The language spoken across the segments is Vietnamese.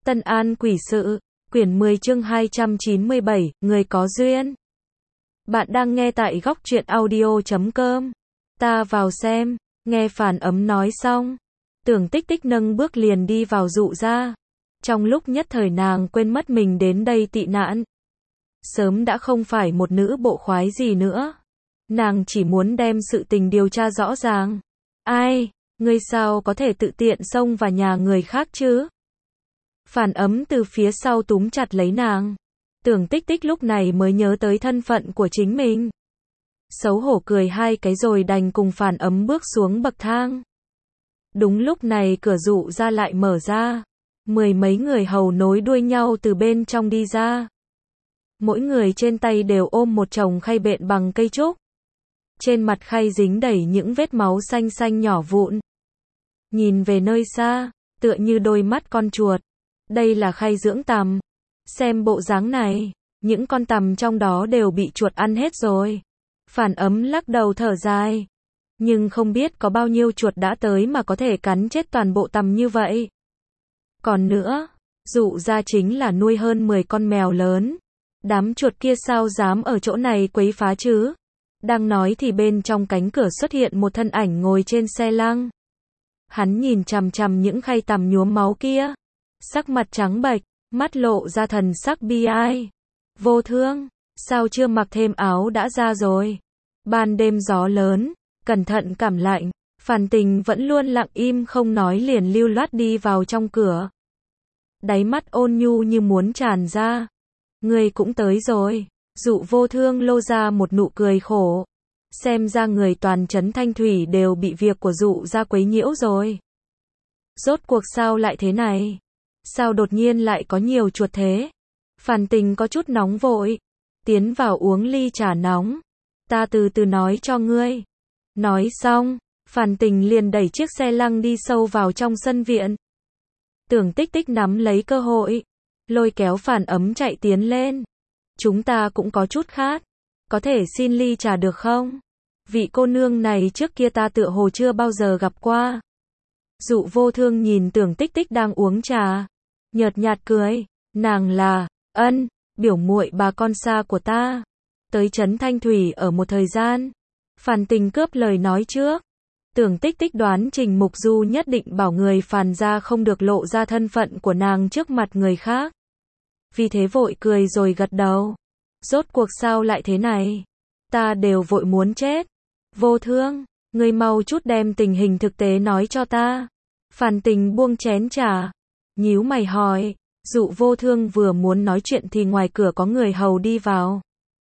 Tân An Quỷ Sự, quyển 10 chương 297, người có duyên. Bạn đang nghe tại góc truyện audio.com. Ta vào xem, nghe Phản Ấm nói xong. Tưởng Tích Tích nâng bước liền đi vào dụ ra. Trong lúc nhất thời nàng quên mất mình đến đây tị nạn. Sớm đã không phải một nữ bộ khoái gì nữa. Nàng chỉ muốn đem sự tình điều tra rõ ràng. Ai, ngươi sao có thể tự tiện xông vào nhà người khác chứ? Phản Ấm từ phía sau túm chặt lấy nàng. Tưởng Tích Tích lúc này mới nhớ tới thân phận của chính mình. Xấu hổ cười hai cái rồi đành cùng Phản Ấm bước xuống bậc thang. Đúng lúc này cửa dụ ra lại mở ra. Mười mấy người hầu nối đuôi nhau từ bên trong đi ra. Mỗi người trên tay đều ôm một chồng khay bện bằng cây trúc. Trên mặt khay dính đầy những vết máu xanh xanh nhỏ vụn. Nhìn về nơi xa, tựa như đôi mắt con chuột. Đây là khay dưỡng tằm. Xem bộ dáng này, những con tằm trong đó đều bị chuột ăn hết rồi. Phản Ấm lắc đầu thở dài. Nhưng không biết có bao nhiêu chuột đã tới mà có thể cắn chết toàn bộ tằm như vậy. Còn nữa, dụ ra chính là nuôi hơn 10 con mèo lớn. Đám chuột kia sao dám ở chỗ này quấy phá chứ? Đang nói thì bên trong cánh cửa xuất hiện một thân ảnh ngồi trên xe lăng. Hắn nhìn chằm chằm những khay tằm nhuốm máu kia. Sắc mặt trắng bệch, mắt lộ ra thần sắc bi ai. Vô Thương, sao chưa mặc thêm áo đã ra rồi? Ban đêm gió lớn, cẩn thận cảm lạnh. Phản Tình vẫn luôn lặng im không nói liền lưu loát đi vào trong cửa. Đáy mắt ôn nhu như muốn tràn ra. Người cũng tới rồi. Dụ Vô Thương lô ra một nụ cười khổ. Xem ra người toàn trấn Thanh Thủy đều bị việc của dụ ra quấy nhiễu rồi. Rốt cuộc sao lại thế này? Sao đột nhiên lại có nhiều chuột thế? Phản Tình có chút nóng vội. Tiến vào uống ly trà nóng. Ta từ từ nói cho ngươi. Nói xong, Phản Tình liền đẩy chiếc xe lăng đi sâu vào trong sân viện. Tưởng Tích Tích nắm lấy cơ hội. Lôi kéo Phản Ấm chạy tiến lên. Chúng ta cũng có chút khát. Có thể xin ly trà được không? Vị cô nương này trước kia ta tựa hồ chưa bao giờ gặp qua. Dụ Vô Thương nhìn Tưởng Tích Tích đang uống trà. Nhợt nhạt cười. Nàng là, Ân, biểu muội bà con xa của ta. Tới trấn Thanh Thủy ở một thời gian. Phản Tình cướp lời nói trước. Tưởng Tích Tích đoán Trình Mục Du nhất định bảo người Phàn gia không được lộ ra thân phận của nàng trước mặt người khác. Vì thế vội cười rồi gật đầu. Rốt cuộc sao lại thế này? Ta đều vội muốn chết. Vô Thương, ngươi mau chút đem tình hình thực tế nói cho ta. Phản Tình buông chén trà. Nhíu mày hỏi. Dụ Vô Thương vừa muốn nói chuyện thì ngoài cửa có người hầu đi vào.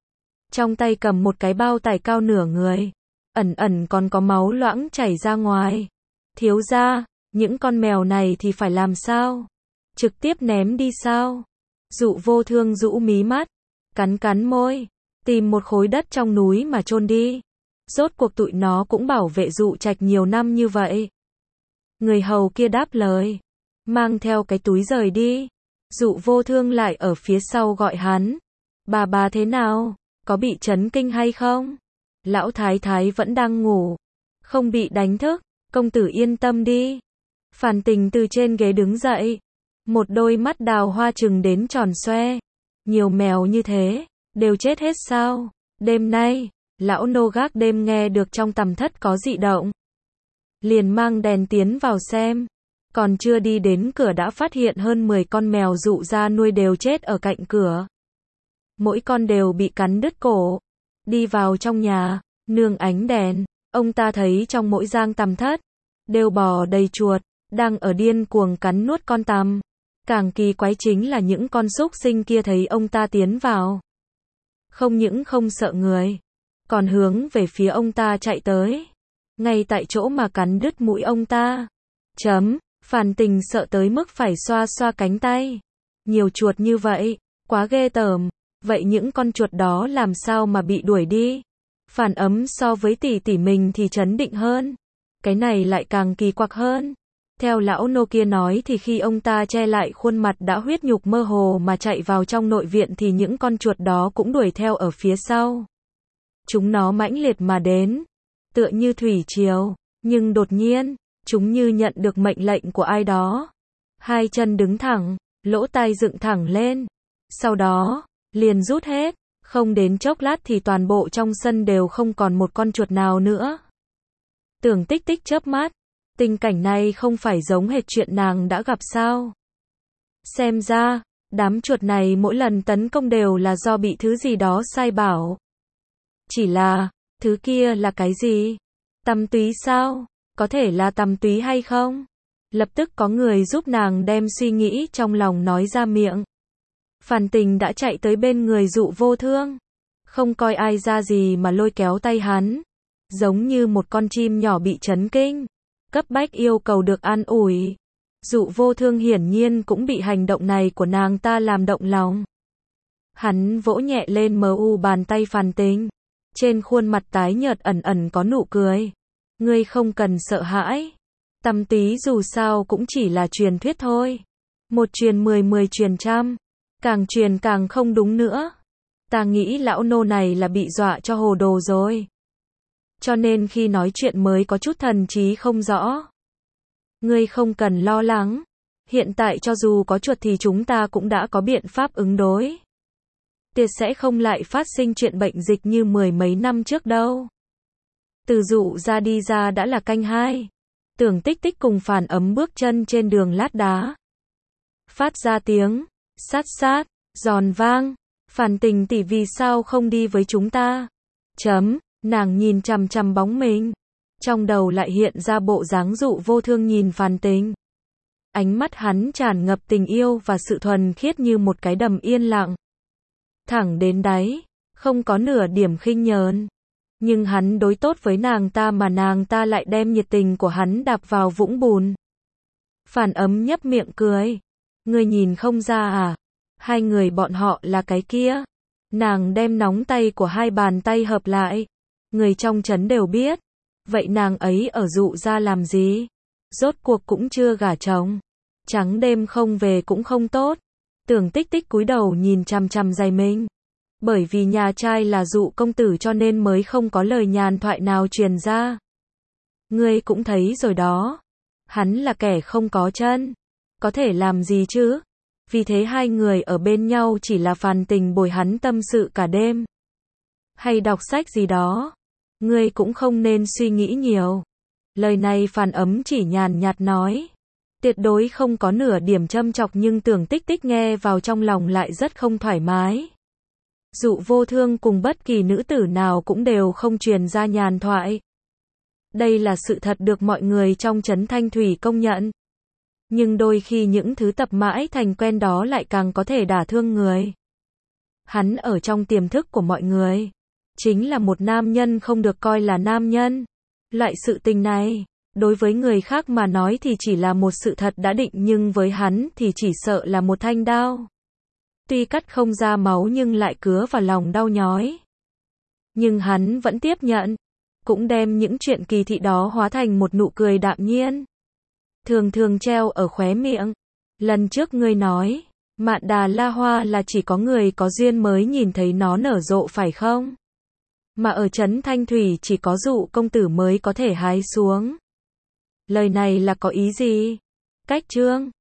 Trong tay cầm một cái bao tải cao nửa người. Ẩn ẩn còn có máu loãng chảy ra ngoài. Thiếu gia, những con mèo này thì phải làm sao? Trực tiếp ném đi sao? Dụ Vô Thương rũ mí mắt. Cắn cắn môi. Tìm một khối đất trong núi mà chôn đi. Rốt cuộc tụi nó cũng bảo vệ dụ trạch nhiều năm như vậy. Người hầu kia đáp lời. Mang theo cái túi rời đi. Dụ Vô Thương lại ở phía sau gọi hắn. Bà thế nào? Có bị chấn kinh hay không? Lão thái thái vẫn đang ngủ. Không bị đánh thức. Công tử yên tâm đi. Phản Tình từ trên ghế đứng dậy. Một đôi mắt đào hoa trừng đến tròn xoe. Nhiều mèo như thế. Đều chết hết sao? Đêm nay, lão nô gác đêm nghe được trong tầm thất có dị động. Liền mang đèn tiến vào xem. Còn chưa đi đến cửa đã phát hiện hơn 10 con mèo dụ ra nuôi đều chết ở cạnh cửa. Mỗi con đều bị cắn đứt cổ. Đi vào trong nhà, nương ánh đèn, ông ta thấy trong mỗi giang tầm thất, đều bò đầy chuột, đang ở điên cuồng cắn nuốt con tằm. Càng kỳ quái chính là những con súc sinh kia thấy ông ta tiến vào. Không những không sợ người, còn hướng về phía ông ta chạy tới. Ngay tại chỗ mà cắn đứt mũi ông ta. Phản Tình sợ tới mức phải xoa xoa cánh tay. Nhiều chuột như vậy, quá ghê tởm. Vậy những con chuột đó làm sao mà bị đuổi đi? Phản Ấm so với tỷ tỷ mình thì trấn định hơn. Cái này lại càng kỳ quặc hơn. Theo lão nô kia nói thì khi ông ta che lại khuôn mặt đã huyết nhục mơ hồ mà chạy vào trong nội viện thì những con chuột đó cũng đuổi theo ở phía sau. Chúng nó mãnh liệt mà đến, tựa như thủy triều, nhưng đột nhiên, chúng như nhận được mệnh lệnh của ai đó. Hai chân đứng thẳng, lỗ tai dựng thẳng lên. Sau đó, liền rút hết. Không đến chốc lát thì toàn bộ trong sân đều không còn một con chuột nào nữa. Tưởng Tích Tích chớp mắt. Tình cảnh này không phải giống hệt chuyện nàng đã gặp sao? Xem ra, đám chuột này mỗi lần tấn công đều là do bị thứ gì đó sai bảo. Chỉ là, thứ kia là cái gì? Tăm túy sao? Có thể là tăm túy hay không? Lập tức có người giúp nàng đem suy nghĩ trong lòng nói ra miệng. Phàn Tình đã chạy tới bên người Dụ Vô Thương. Không coi ai ra gì mà lôi kéo tay hắn. Giống như một con chim nhỏ bị chấn kinh. Cấp bách yêu cầu được an ủi. Dụ Vô Thương hiển nhiên cũng bị hành động này của nàng ta làm động lòng. Hắn vỗ nhẹ lên bàn tay Phàn Tình. Trên khuôn mặt tái nhợt ẩn ẩn có nụ cười. Ngươi không cần sợ hãi. Tăm túy dù sao cũng chỉ là truyền thuyết thôi. Một truyền 10, 10 truyền trăm. Càng truyền càng không đúng nữa. Ta nghĩ lão nô này là bị dọa cho hồ đồ rồi. Cho nên khi nói chuyện mới có chút thần trí không rõ. Ngươi không cần lo lắng. Hiện tại cho dù có chuột thì chúng ta cũng đã có biện pháp ứng đối. Tuyệt sẽ không lại phát sinh chuyện bệnh dịch như 10 mấy năm trước đâu. Từ Dụ ra đi ra đã là canh 2. Tưởng Tích Tích cùng Phàn Ấm bước chân trên đường lát đá. Phát ra tiếng sát sát, giòn vang. Phàn Tình tỷ vì sao không đi với chúng ta? Nàng nhìn chằm chằm bóng mình. Trong đầu lại hiện ra bộ dáng Dụ Vô Thương nhìn Phàn Tình. Ánh mắt hắn tràn ngập tình yêu và sự thuần khiết như một cái đầm yên lặng. Thẳng đến đáy, không có nửa điểm khinh nhờn. Nhưng hắn đối tốt với nàng ta mà nàng ta lại đem nhiệt tình của hắn đạp vào vũng bùn. Phàn Ấm nhấp miệng cười. Ngươi nhìn không ra à? Hai người bọn họ là cái kia. Nàng đem nóng tay của hai bàn tay hợp lại. Người trong trấn đều biết. Vậy nàng ấy ở Dụ ra làm gì? Rốt cuộc cũng chưa gả chồng. Trắng đêm không về cũng không tốt. Tưởng Tích Tích cúi đầu nhìn chằm chằm giày mình. Bởi vì nhà trai là Dụ công tử cho nên mới không có lời nhàn thoại nào truyền ra. Ngươi cũng thấy rồi đó. Hắn là kẻ không có chân. Có thể làm gì chứ? Vì thế hai người ở bên nhau chỉ là Phàn Tình bồi hắn tâm sự cả đêm. Hay đọc sách gì đó. Ngươi cũng không nên suy nghĩ nhiều. Lời này Phàn Ấm chỉ nhàn nhạt nói. Tuyệt đối không có nửa điểm châm chọc nhưng Tưởng Tích Tích nghe vào trong lòng lại rất không thoải mái. Dụ Vô Thương cùng bất kỳ nữ tử nào cũng đều không truyền ra nhàn thoại. Đây là sự thật được mọi người trong trấn Thanh Thủy công nhận. Nhưng đôi khi những thứ tập mãi thành quen đó lại càng có thể đả thương người. Hắn ở trong tiềm thức của mọi người. Chính là một nam nhân không được coi là nam nhân. Loại sự tình này, đối với người khác mà nói thì chỉ là một sự thật đã định nhưng với hắn thì chỉ sợ là một thanh đao. Tuy cắt không ra máu nhưng lại cứa vào lòng đau nhói. Nhưng hắn vẫn tiếp nhận. Cũng đem những chuyện kỳ thị đó hóa thành một nụ cười đạm nhiên. Thường thường treo ở khóe miệng. Lần trước ngươi nói, Mạn Đà La Hoa là chỉ có người có duyên mới nhìn thấy nó nở rộ phải không? Mà ở trấn Thanh Thủy chỉ có Dụ công tử mới có thể hái xuống. Lời này là có ý gì? Cách chương